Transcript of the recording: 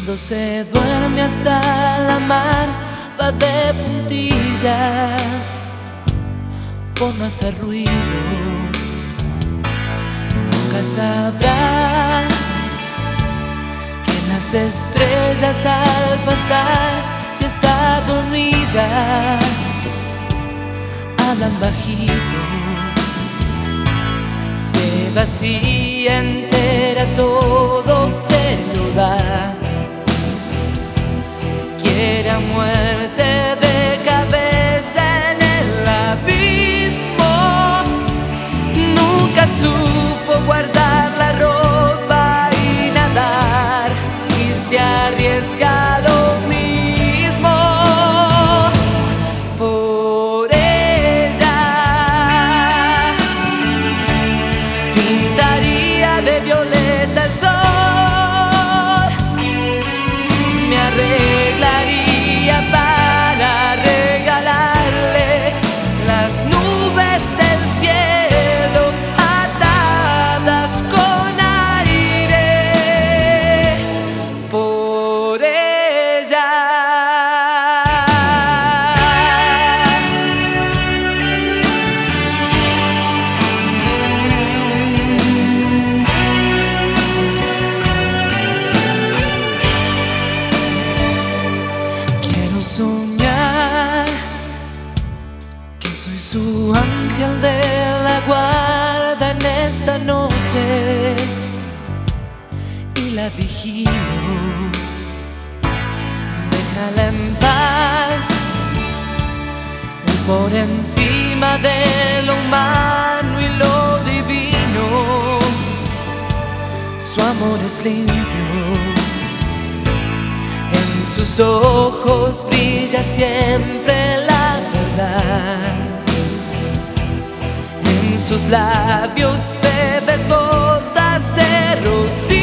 Cuando se duerme hasta la mar va de puntillas por no hacer ruido. Nunca sabrá que las estrellas al pasar, si está dormida, hablan bajito. Se vacía entera, todo te lo da. Quiere a muerte de cabeza en el abismo. Nunca supo guardar la ropa y nadar, y se arriesga a lo mismo por ella. Pintaría de violeta el sol, me arreglaría para regalarle las nubes del cielo atadas con aire por ella. Quiero soñar que soy su ángel de la guarda en esta noche y la vigilo. Déjala en paz, muy por encima de lo humano y lo divino. Su amor es limpio, en sus ojos brilla siempre la verdad. En sus labios bebes gotas de rocío.